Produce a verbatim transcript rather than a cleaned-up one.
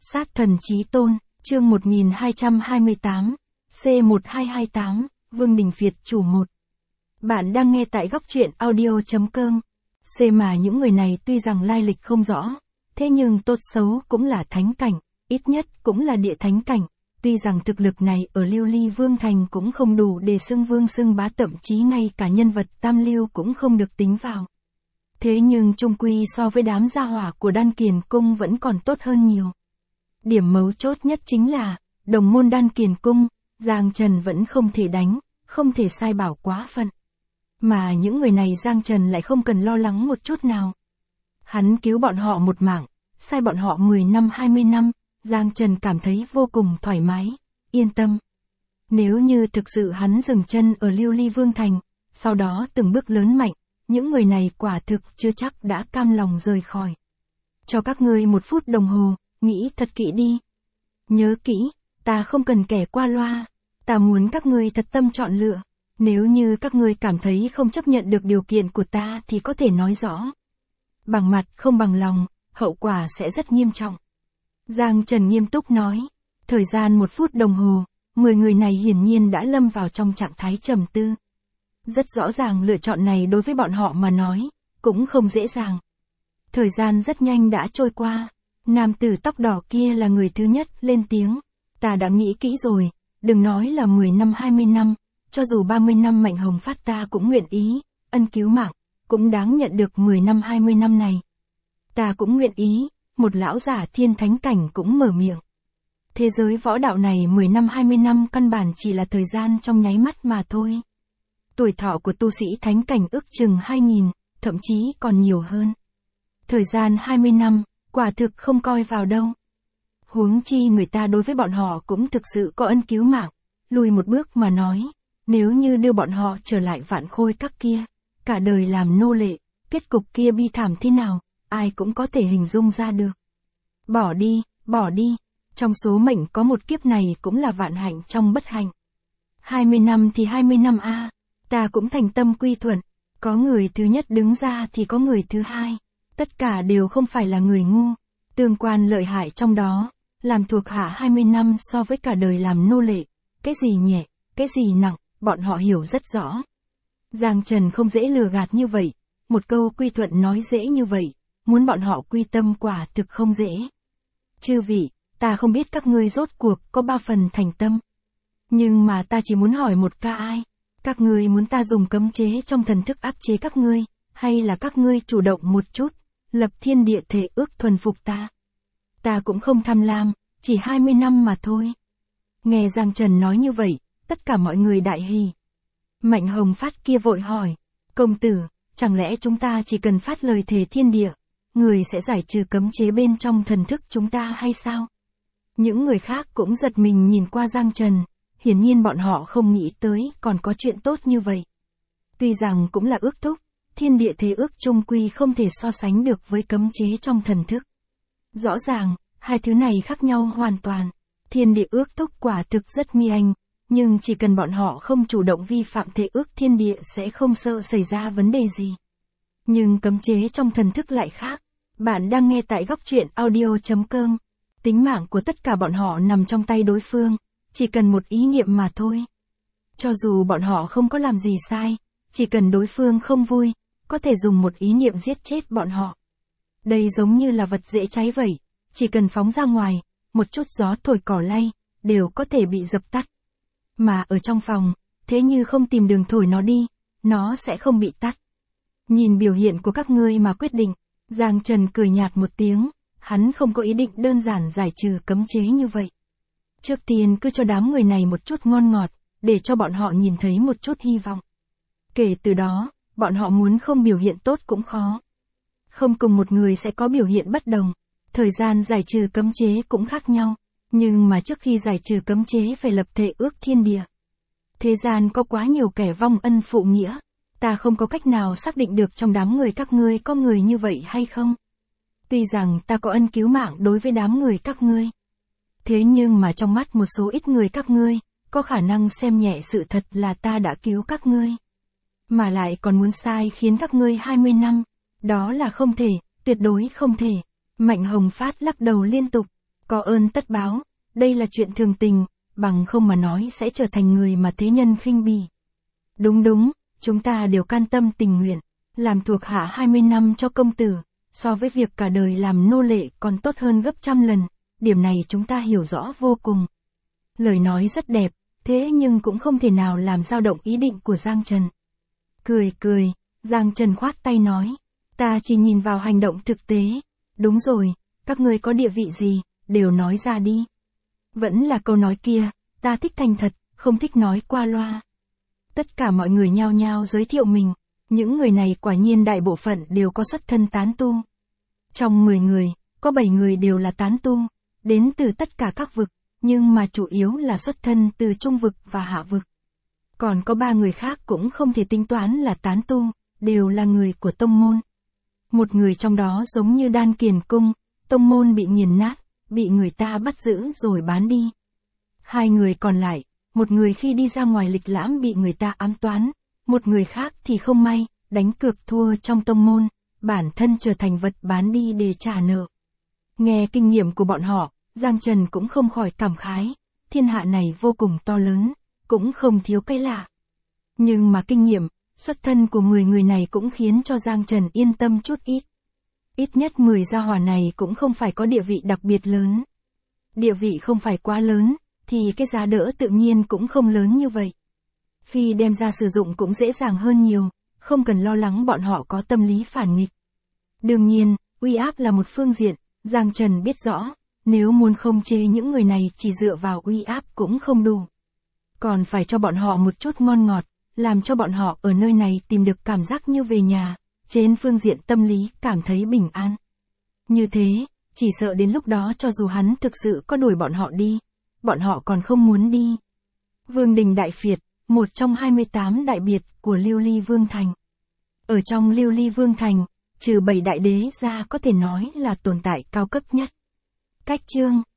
Sát thần chí tôn, chương một nghìn hai trăm hai mươi tám, C một hai hai tám, Vương Đình Việt chủ một. Bạn đang nghe tại góc truyện audio chấm com. C mà những người này tuy rằng lai lịch không rõ, thế nhưng tốt xấu cũng là thánh cảnh, ít nhất cũng là địa thánh cảnh. Tuy rằng thực lực này ở Lưu Ly Vương Thành cũng không đủ để xưng vương xưng bá, thậm chí ngay cả nhân vật tam lưu cũng không được tính vào. Thế nhưng chung quy so với đám gia hỏa của Đan Kiền Cung vẫn còn tốt hơn nhiều. Điểm mấu chốt nhất chính là, đồng môn Đan Kiền Cung, Giang Trần vẫn không thể đánh, không thể sai bảo quá phận. Mà những người này Giang Trần lại không cần lo lắng một chút nào. Hắn cứu bọn họ một mạng, sai bọn họ mười năm hai mươi năm, Giang Trần cảm thấy vô cùng thoải mái, yên tâm. Nếu như thực sự hắn dừng chân ở Lưu Ly Vương Thành, sau đó từng bước lớn mạnh, những người này quả thực chưa chắc đã cam lòng rời khỏi. Cho các ngươi một phút đồng hồ, nghĩ thật kỹ đi. Nhớ kỹ, ta không cần kẻ qua loa, ta muốn các ngươi thật tâm chọn lựa. Nếu như các ngươi cảm thấy không chấp nhận được điều kiện của ta thì có thể nói rõ. Bằng mặt không bằng lòng, hậu quả sẽ rất nghiêm trọng. Giang Trần nghiêm túc nói, thời gian một phút đồng hồ, mười người này hiển nhiên đã lâm vào trong trạng thái trầm tư. Rất rõ ràng lựa chọn này đối với bọn họ mà nói, cũng không dễ dàng. Thời gian rất nhanh đã trôi qua, nam tử tóc đỏ kia là người thứ nhất lên tiếng. Ta đã nghĩ kỹ rồi, đừng nói là mười năm hai mươi năm, cho dù ba mươi năm Mạnh Hồng Phát ta cũng nguyện ý, ân cứu mạng, cũng đáng nhận được mười năm hai mươi năm này. Ta cũng nguyện ý, một lão giả thiên thánh cảnh cũng mở miệng. Thế giới võ đạo này mười năm hai mươi năm căn bản chỉ là thời gian trong nháy mắt mà thôi. Tuổi thọ của tu sĩ thánh cảnh ước chừng hai nghìn, thậm chí còn nhiều hơn. Thời gian hai mươi năm, quả thực không coi vào đâu. Huống chi người ta đối với bọn họ cũng thực sự có ân cứu mạng. Lùi một bước mà nói, nếu như đưa bọn họ trở lại Vạn Khôi Các kia, cả đời làm nô lệ, kết cục kia bi thảm thế nào, ai cũng có thể hình dung ra được. Bỏ đi, bỏ đi, trong số mệnh có một kiếp này cũng là vạn hạnh trong bất hạnh. hai mươi năm thì hai mươi năm a, ta cũng thành tâm quy thuận, có người thứ nhất đứng ra thì có người thứ hai, tất cả đều không phải là người ngu, tương quan lợi hại trong đó, làm thuộc hạ hai mươi năm so với cả đời làm nô lệ, cái gì nhẹ, cái gì nặng, bọn họ hiểu rất rõ. Giang Trần không dễ lừa gạt như vậy, một câu quy thuận nói dễ như vậy, muốn bọn họ quy tâm quả thực không dễ. Chư vị, ta không biết các ngươi rốt cuộc có ba phần thành tâm. Nhưng mà ta chỉ muốn hỏi một ca ai, các ngươi muốn ta dùng cấm chế trong thần thức áp chế các ngươi, hay là các ngươi chủ động một chút, lập thiên địa thể ước thuần phục ta. Ta cũng không tham lam, chỉ hai mươi năm mà thôi. Nghe Giang Trần nói như vậy, tất cả mọi người đại hỉ. Mạnh Hồng Phát kia vội hỏi, công tử, chẳng lẽ chúng ta chỉ cần phát lời thề thiên địa, người sẽ giải trừ cấm chế bên trong thần thức chúng ta hay sao? Những người khác cũng giật mình nhìn qua Giang Trần, hiển nhiên bọn họ không nghĩ tới còn có chuyện tốt như vậy. Tuy rằng cũng là ước thúc, thiên địa thế ước chung quy không thể so sánh được với cấm chế trong thần thức. Rõ ràng, hai thứ này khác nhau hoàn toàn. Thiên địa ước thúc quả thực rất mi anh, nhưng chỉ cần bọn họ không chủ động vi phạm thế ước thiên địa sẽ không sợ xảy ra vấn đề gì. Nhưng cấm chế trong thần thức lại khác. Bạn đang nghe tại góc truyện audio chấm com. Tính mạng của tất cả bọn họ nằm trong tay đối phương, chỉ cần một ý niệm mà thôi. Cho dù bọn họ không có làm gì sai, chỉ cần đối phương không vui, có thể dùng một ý niệm giết chết bọn họ. Đây giống như là vật dễ cháy vậy, chỉ cần phóng ra ngoài, một chút gió thổi cỏ lay, đều có thể bị dập tắt. Mà ở trong phòng, thế như không tìm đường thổi nó đi, nó sẽ không bị tắt. Nhìn biểu hiện của các ngươi mà quyết định, Giang Trần cười nhạt một tiếng, hắn không có ý định đơn giản giải trừ cấm chế như vậy. Trước tiên cứ cho đám người này một chút ngon ngọt, để cho bọn họ nhìn thấy một chút hy vọng. Kể từ đó, bọn họ muốn không biểu hiện tốt cũng khó. Không cùng một người sẽ có biểu hiện bất đồng, thời gian giải trừ cấm chế cũng khác nhau, nhưng mà trước khi giải trừ cấm chế phải lập thể ước thiên địa. Thế gian có quá nhiều kẻ vong ân phụ nghĩa, ta không có cách nào xác định được trong đám người các ngươi có người như vậy hay không. Tuy rằng ta có ân cứu mạng đối với đám người các ngươi, thế nhưng mà trong mắt một số ít người các ngươi, có khả năng xem nhẹ sự thật là ta đã cứu các ngươi. Mà lại còn muốn sai khiến các ngươi hai mươi năm, đó là không thể, tuyệt đối không thể. Mạnh Hồng Phát lắc đầu liên tục, Có ơn tất báo, đây là chuyện thường tình, bằng không mà nói sẽ trở thành người mà thế nhân khinh bỉ. Đúng đúng, chúng ta đều can tâm tình nguyện, làm thuộc hạ hai mươi năm cho công tử, so với việc cả đời làm nô lệ còn tốt hơn gấp trăm lần, điểm này chúng ta hiểu rõ vô cùng. Lời nói rất đẹp, thế nhưng cũng không thể nào làm dao động ý định của Giang Trần. Cười cười, Giang Trần khoát tay nói, ta chỉ nhìn vào hành động thực tế. Đúng rồi, các ngươi có địa vị gì, đều nói ra đi. Vẫn là câu nói kia, ta thích thành thật, không thích nói qua loa. Tất cả mọi người nhao nhao giới thiệu mình, những người này quả nhiên đại bộ phận đều có xuất thân tán tu. Trong mười người, có bảy người đều là tán tu, đến từ tất cả các vực, nhưng mà chủ yếu là xuất thân từ trung vực và hạ vực. Còn có ba người khác cũng không thể tính toán là tán tu, đều là người của tông môn. Một người trong đó giống như Đan Kiền Cung, tông môn bị nghiền nát, bị người ta bắt giữ rồi bán đi. Hai người còn lại, một người khi đi ra ngoài lịch lãm bị người ta ám toán, một người khác thì không may, đánh cược thua trong tông môn, bản thân trở thành vật bán đi để trả nợ. Nghe kinh nghiệm của bọn họ, Giang Trần cũng không khỏi cảm khái, thiên hạ này vô cùng to lớn, cũng không thiếu cái lạ. Nhưng mà kinh nghiệm, xuất thân của mười người này cũng khiến cho Giang Trần yên tâm chút ít. Ít nhất mười gia hỏa này cũng không phải có địa vị đặc biệt lớn. Địa vị không phải quá lớn, thì cái giá đỡ tự nhiên cũng không lớn như vậy. Khi đem ra sử dụng cũng dễ dàng hơn nhiều, không cần lo lắng bọn họ có tâm lý phản nghịch. Đương nhiên, uy áp là một phương diện, Giang Trần biết rõ, nếu muốn không chê những người này chỉ dựa vào uy áp cũng không đủ. Còn phải cho bọn họ một chút ngon ngọt, làm cho bọn họ ở nơi này tìm được cảm giác như về nhà, trên phương diện tâm lý cảm thấy bình an. Như thế, chỉ sợ đến lúc đó cho dù hắn thực sự có đuổi bọn họ đi, bọn họ còn không muốn đi. Vương Đình Đại Phiệt, một trong hai mươi tám đại biệt của Lưu Ly Vương Thành. Ở trong Lưu Ly Vương Thành, trừ bảy đại đế ra có thể nói là tồn tại cao cấp nhất. Cách chương